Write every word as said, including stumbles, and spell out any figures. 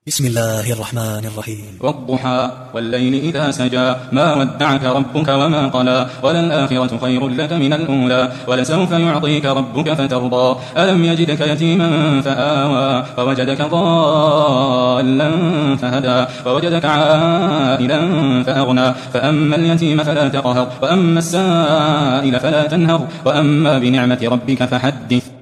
بسم الله الرحمن الرحيم. والضحى والليل إذا سجى ما ودعك ربك وما قلى وللآخرة خير لك من الأولى ولسوف يعطيك ربك فترضى ألم يجدك يتيما فآوى ووجدك ضالا فهدى ووجدك عائلا فأغنى فأما اليتيم فلا تقهر وأما السائل فلا تنهر وأما بنعمة ربك فحدث.